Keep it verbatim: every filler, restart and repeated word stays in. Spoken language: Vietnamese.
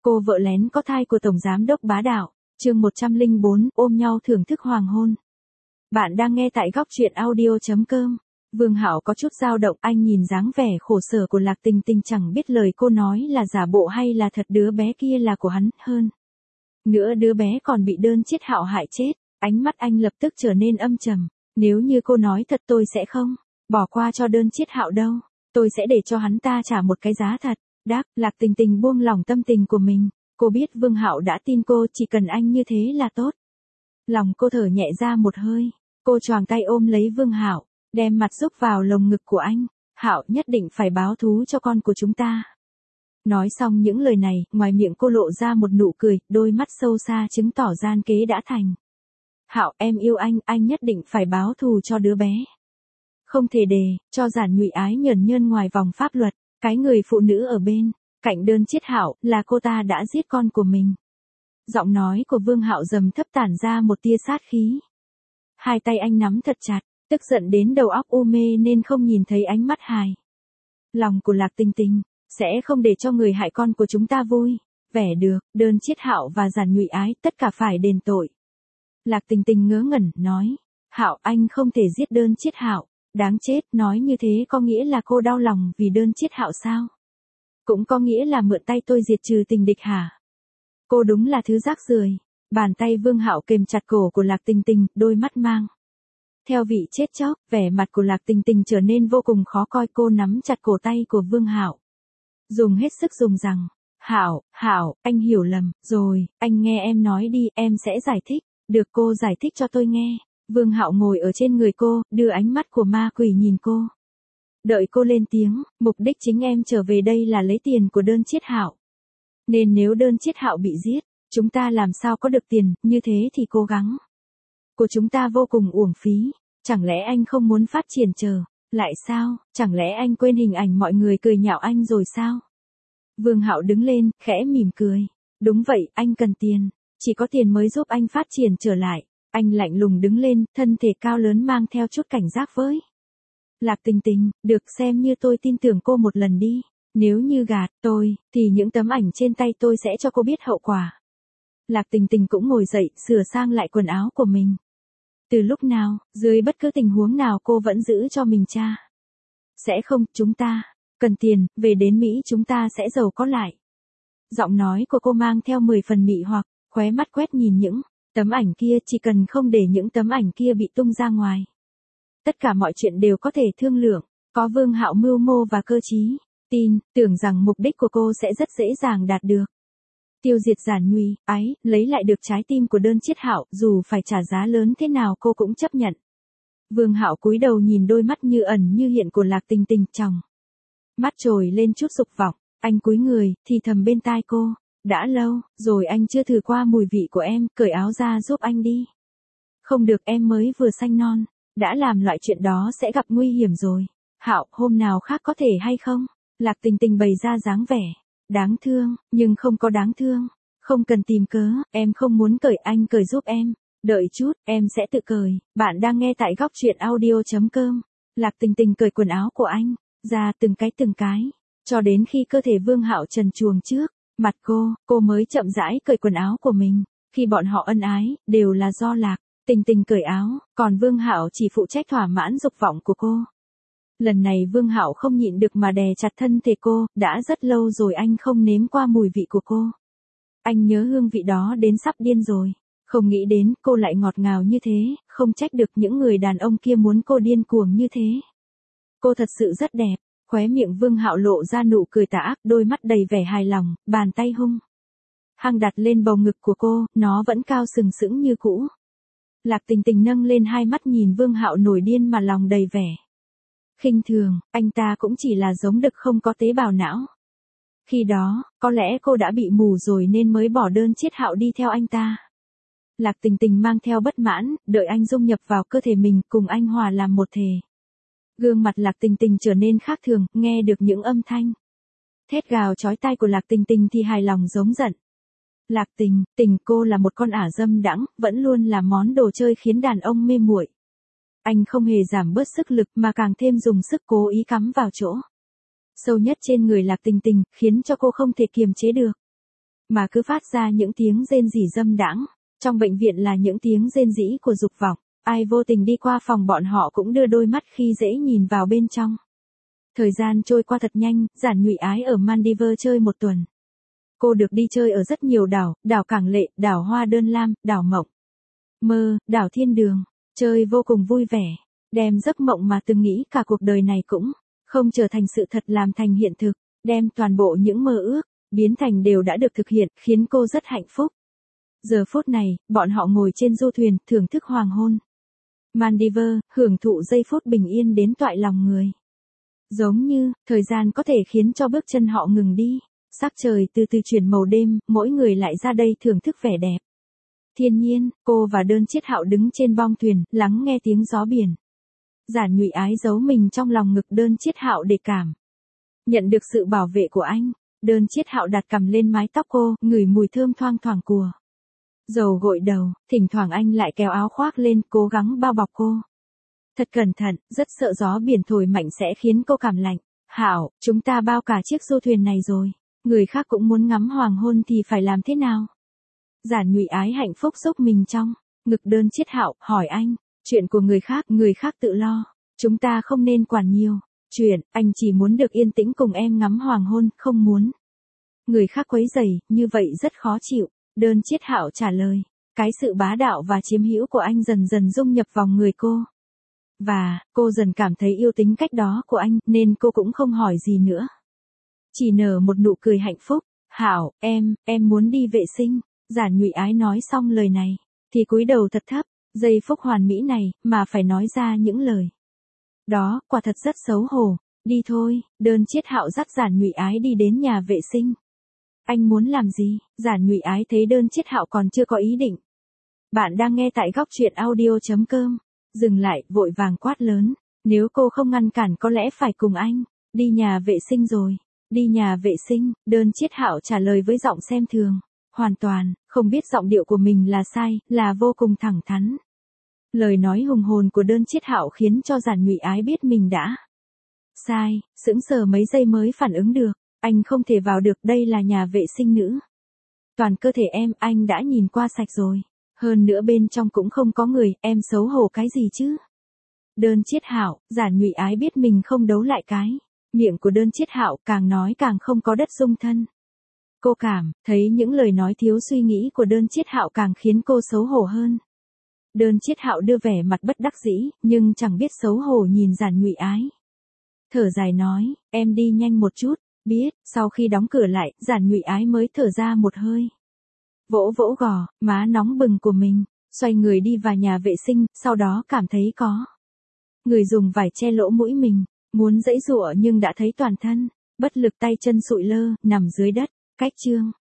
Cô vợ lén có thai của Tổng Giám đốc bá đạo, chương một trăm lẻ bốn, ôm nhau thưởng thức hoàng hôn. Bạn đang nghe tại góc truyện audio.com. Vương Hạo có chút dao động, anh nhìn dáng vẻ khổ sở của Lạc Tình Tình chẳng biết lời cô nói là giả bộ hay là thật, đứa bé kia là của hắn, hơn nữa đứa bé còn bị đơn chiết Hạo hại chết. Ánh mắt anh lập tức trở nên âm trầm. Nếu như cô nói thật tôi sẽ không bỏ qua cho đơn chiết Hạo đâu, tôi sẽ để cho hắn ta trả một cái giá thật đắt. Lạc Tình Tình buông lỏng tâm tình của mình, cô biết Vương Hạo đã tin cô, chỉ cần anh như thế là tốt. Lòng cô thở nhẹ ra một hơi, cô choàng tay ôm lấy Vương Hạo, đem mặt rúc vào lồng ngực của anh. Hạo nhất định phải báo thú cho con của chúng ta. Nói xong những lời này, ngoài miệng cô lộ ra một nụ cười, đôi mắt sâu xa chứng tỏ gian kế đã thành. Hạo, em yêu anh, anh nhất định phải báo thù cho đứa bé. Không thể để cho Giản Nhụy ái nhờn nhơn ngoài vòng pháp luật. Cái người phụ nữ ở bên cạnh đơn chiết Hạo là cô ta đã giết con của mình. Giọng nói của Vương Hạo trầm thấp tản ra một tia sát khí. Hai tay anh nắm thật chặt, tức giận đến đầu óc u mê nên không nhìn thấy ánh mắt hài lòng của Lạc Tình Tình. Sẽ không để cho người hại con của chúng ta vui vẻ được, đơn chiết Hạo và Giản Nhụy ái tất cả phải đền tội. Lạc Tình Tình ngớ ngẩn nói, Hạo, anh không thể giết đơn chiết Hạo, đáng chết. Nói như thế có nghĩa là cô đau lòng vì đơn chiết Hạo sao? Cũng có nghĩa là mượn tay tôi diệt trừ tình địch hả? Cô đúng là thứ rác rưởi. Bàn tay Vương Hạo kềm chặt cổ của Lạc Tình Tình, đôi mắt mang theo vị chết chóc. Vẻ mặt của Lạc Tình Tình trở nên vô cùng khó coi, cô nắm chặt cổ tay của Vương Hạo, dùng hết sức dùng rằng, Hạo, Hạo, anh hiểu lầm rồi, anh nghe em nói đi, em sẽ giải thích. Được, cô giải thích cho tôi nghe. Vương Hạo ngồi ở trên người cô, đưa ánh mắt của ma quỷ nhìn cô. Đợi cô lên tiếng, mục đích chính em trở về đây là lấy tiền của đơn chiết Hạo. Nên nếu đơn chiết Hạo bị giết, chúng ta làm sao có được tiền, như thế thì cố gắng của chúng ta vô cùng uổng phí. Chẳng lẽ anh không muốn phát triển trở lại sao? Chẳng lẽ anh quên hình ảnh mọi người cười nhạo anh rồi sao? Vương Hạo đứng lên, khẽ mỉm cười. Đúng vậy, anh cần tiền. Chỉ có tiền mới giúp anh phát triển trở lại. Anh lạnh lùng đứng lên, thân thể cao lớn mang theo chút cảnh giác với Lạc Tình Tình. Được, xem như tôi tin tưởng cô một lần đi. Nếu như gạt tôi, thì những tấm ảnh trên tay tôi sẽ cho cô biết hậu quả. Lạc Tình Tình cũng ngồi dậy, sửa sang lại quần áo của mình. Từ lúc nào, dưới bất cứ tình huống nào cô vẫn giữ cho mình cha. Sẽ không, chúng ta cần tiền, về đến Mỹ chúng ta sẽ giàu có lại. Giọng nói của cô mang theo mười phần mị hoặc, khóe mắt quét nhìn những tấm ảnh kia, chỉ cần không để những tấm ảnh kia bị tung ra ngoài. Tất cả mọi chuyện đều có thể thương lượng, có Vương Hạo mưu mô và cơ trí, tin, tưởng rằng mục đích của cô sẽ rất dễ dàng đạt được. Tiêu diệt Giản Nhụy ái, lấy lại được trái tim của đơn chiết Hạo, dù phải trả giá lớn thế nào cô cũng chấp nhận. Vương Hạo cúi đầu nhìn đôi mắt như ẩn như hiện của Lạc Tình Tình, trong mắt trồi lên chút dục vọng, anh cúi người, thì thầm bên tai cô. Đã lâu rồi anh chưa thử qua mùi vị của em, cởi áo ra giúp anh đi. Không được, em mới vừa sanh non, đã làm loại chuyện đó sẽ gặp nguy hiểm rồi. Hạo, hôm nào khác có thể hay không? Lạc Tình Tình bày ra dáng vẻ đáng thương, nhưng không có đáng thương. Không cần tìm cớ, em không muốn cởi, anh cởi giúp em. Đợi chút, em sẽ tự cởi. Bạn đang nghe tại góc truyện audio.com. Lạc Tình Tình cởi quần áo của anh ra từng cái từng cái, cho đến khi cơ thể Vương Hạo trần truồng trước mặt cô, cô mới chậm rãi cởi quần áo của mình. Khi bọn họ ân ái, đều là do Lạc Tình Tình cởi áo, còn Vương Hạo chỉ phụ trách thỏa mãn dục vọng của cô. Lần này Vương Hạo không nhịn được mà đè chặt thân thể cô, đã rất lâu rồi anh không nếm qua mùi vị của cô. Anh nhớ hương vị đó đến sắp điên rồi, không nghĩ đến cô lại ngọt ngào như thế, không trách được những người đàn ông kia muốn cô điên cuồng như thế. Cô thật sự rất đẹp. Khóe miệng Vương Hạo lộ ra nụ cười tà ác, đôi mắt đầy vẻ hài lòng, bàn tay hung hăng đặt lên bầu ngực của cô, nó vẫn cao sừng sững như cũ. Lạc Tình Tình nâng lên hai mắt nhìn Vương Hạo nổi điên mà lòng đầy vẻ khinh thường, anh ta cũng chỉ là giống đực không có tế bào não. Khi đó, có lẽ cô đã bị mù rồi nên mới bỏ đơn chiết Hạo đi theo anh ta. Lạc Tình Tình mang theo bất mãn, đợi anh dung nhập vào cơ thể mình, cùng anh hòa làm một thể. Gương mặt Lạc Tình Tình trở nên khác thường, nghe được những âm thanh thét gào chói tai của Lạc Tình Tình thì hài lòng giống giận. Lạc Tình Tình, cô là một con ả dâm đãng, vẫn luôn là món đồ chơi khiến đàn ông mê muội. Anh không hề giảm bớt sức lực mà càng thêm dùng sức cố ý cắm vào chỗ sâu nhất trên người Lạc Tình Tình, khiến cho cô không thể kiềm chế được. mà cứ phát ra những tiếng rên rỉ dâm đãng. Trong bệnh viện là những tiếng rên rỉ của dục vọng, ai vô tình đi qua phòng bọn họ cũng đưa đôi mắt khi dễ nhìn vào bên trong. Thời gian trôi qua thật nhanh, Giản Nhụy Ái ở Maldives chơi một tuần. Cô được đi chơi ở rất nhiều đảo, đảo Cảng Lệ, đảo Hoa Đơn Lam, đảo Mộng Mơ, đảo Thiên Đường, chơi vô cùng vui vẻ, đem giấc mộng mà từng nghĩ cả cuộc đời này cũng không trở thành sự thật làm thành hiện thực, đem toàn bộ những mơ ước, biến thành đều đã được thực hiện, khiến cô rất hạnh phúc. Giờ phút này, bọn họ ngồi trên du thuyền, thưởng thức hoàng hôn. Maldives, hưởng thụ giây phút bình yên đến toại lòng người. Giống như, thời gian có thể khiến cho bước chân họ ngừng đi. Sắc trời từ từ chuyển màu đêm, mỗi người lại ra đây thưởng thức vẻ đẹp. Thiên nhiên, cô và Đơn Chiết Hạo đứng trên bong thuyền, lắng nghe tiếng gió biển. Giản Nhụy Ái giấu mình trong lòng ngực Đơn Chiết Hạo để cảm nhận được sự bảo vệ của anh. Đơn Chiết Hạo đặt cằm lên mái tóc cô, ngửi mùi thơm thoang thoảng của dầu gội đầu, thỉnh thoảng anh lại kéo áo khoác lên, cố gắng bao bọc cô. Thật cẩn thận, rất sợ gió biển thổi mạnh sẽ khiến cô cảm lạnh. Hạo, chúng ta bao cả chiếc du thuyền này rồi. Người khác cũng muốn ngắm hoàng hôn thì phải làm thế nào? Giản Nhụy Ái hạnh phúc xúc mình trong ngực Đơn Chiết Hạo, hỏi anh, chuyện của người khác, người khác tự lo. Chúng ta không nên quản nhiều. Chuyện, anh chỉ muốn được yên tĩnh cùng em ngắm hoàng hôn, không muốn người khác quấy rầy, như vậy rất khó chịu. Đơn Chiết Hạo trả lời, cái sự bá đạo và chiếm hữu của anh dần dần dung nhập vào người cô. Và, cô dần cảm thấy yêu tính cách đó của anh, nên cô cũng không hỏi gì nữa. Chỉ nở một nụ cười hạnh phúc. Hạo, em, em muốn đi vệ sinh. Giản Nhụy Ái nói xong lời này, thì cúi đầu thật thấp, giây phút hoàn mỹ này, mà phải nói ra những lời đó, quả thật rất xấu hổ. Đi thôi, Đơn Chiết Hạo dắt Giản Nhụy Ái đi đến nhà vệ sinh. Anh muốn làm gì? Giản Nhụy Ái thấy Đơn Chiết Hạo còn chưa có ý định. Bạn đang nghe tại góc truyện audio chấm com. Dừng lại, vội vàng quát lớn. Nếu cô không ngăn cản có lẽ phải cùng anh đi nhà vệ sinh rồi. Đi nhà vệ sinh, Đơn Chiết Hạo trả lời với giọng xem thường. Hoàn toàn, không biết giọng điệu của mình là sai, là vô cùng thẳng thắn. Lời nói hùng hồn của Đơn Chiết Hạo khiến cho Giản Nhụy Ái biết mình đã sai, sững sờ mấy giây mới phản ứng được. Anh không thể vào được, đây là nhà vệ sinh nữ. Toàn cơ thể em, anh đã nhìn qua sạch rồi. Hơn nữa bên trong cũng không có người, em xấu hổ cái gì chứ? Đơn Chiết Hạo, Giản Nhụy Ái biết mình không đấu lại cái miệng của Đơn Chiết Hạo, càng nói càng không có đất dung thân. Cô cảm thấy những lời nói thiếu suy nghĩ của Đơn Chiết Hạo càng khiến cô xấu hổ hơn. Đơn Chiết Hạo đưa vẻ mặt bất đắc dĩ, nhưng chẳng biết xấu hổ nhìn Giản Nhụy Ái. Thở dài nói, em đi nhanh một chút. Biết, sau khi đóng cửa lại, Giản Nhụy Ái mới thở ra một hơi. Vỗ vỗ gò, má nóng bừng của mình, xoay người đi vào nhà vệ sinh, sau đó cảm thấy có người dùng vải che lỗ mũi mình, muốn giãy giụa nhưng đã thấy toàn thân bất lực, tay chân sụi lơ, nằm dưới đất. Cách chương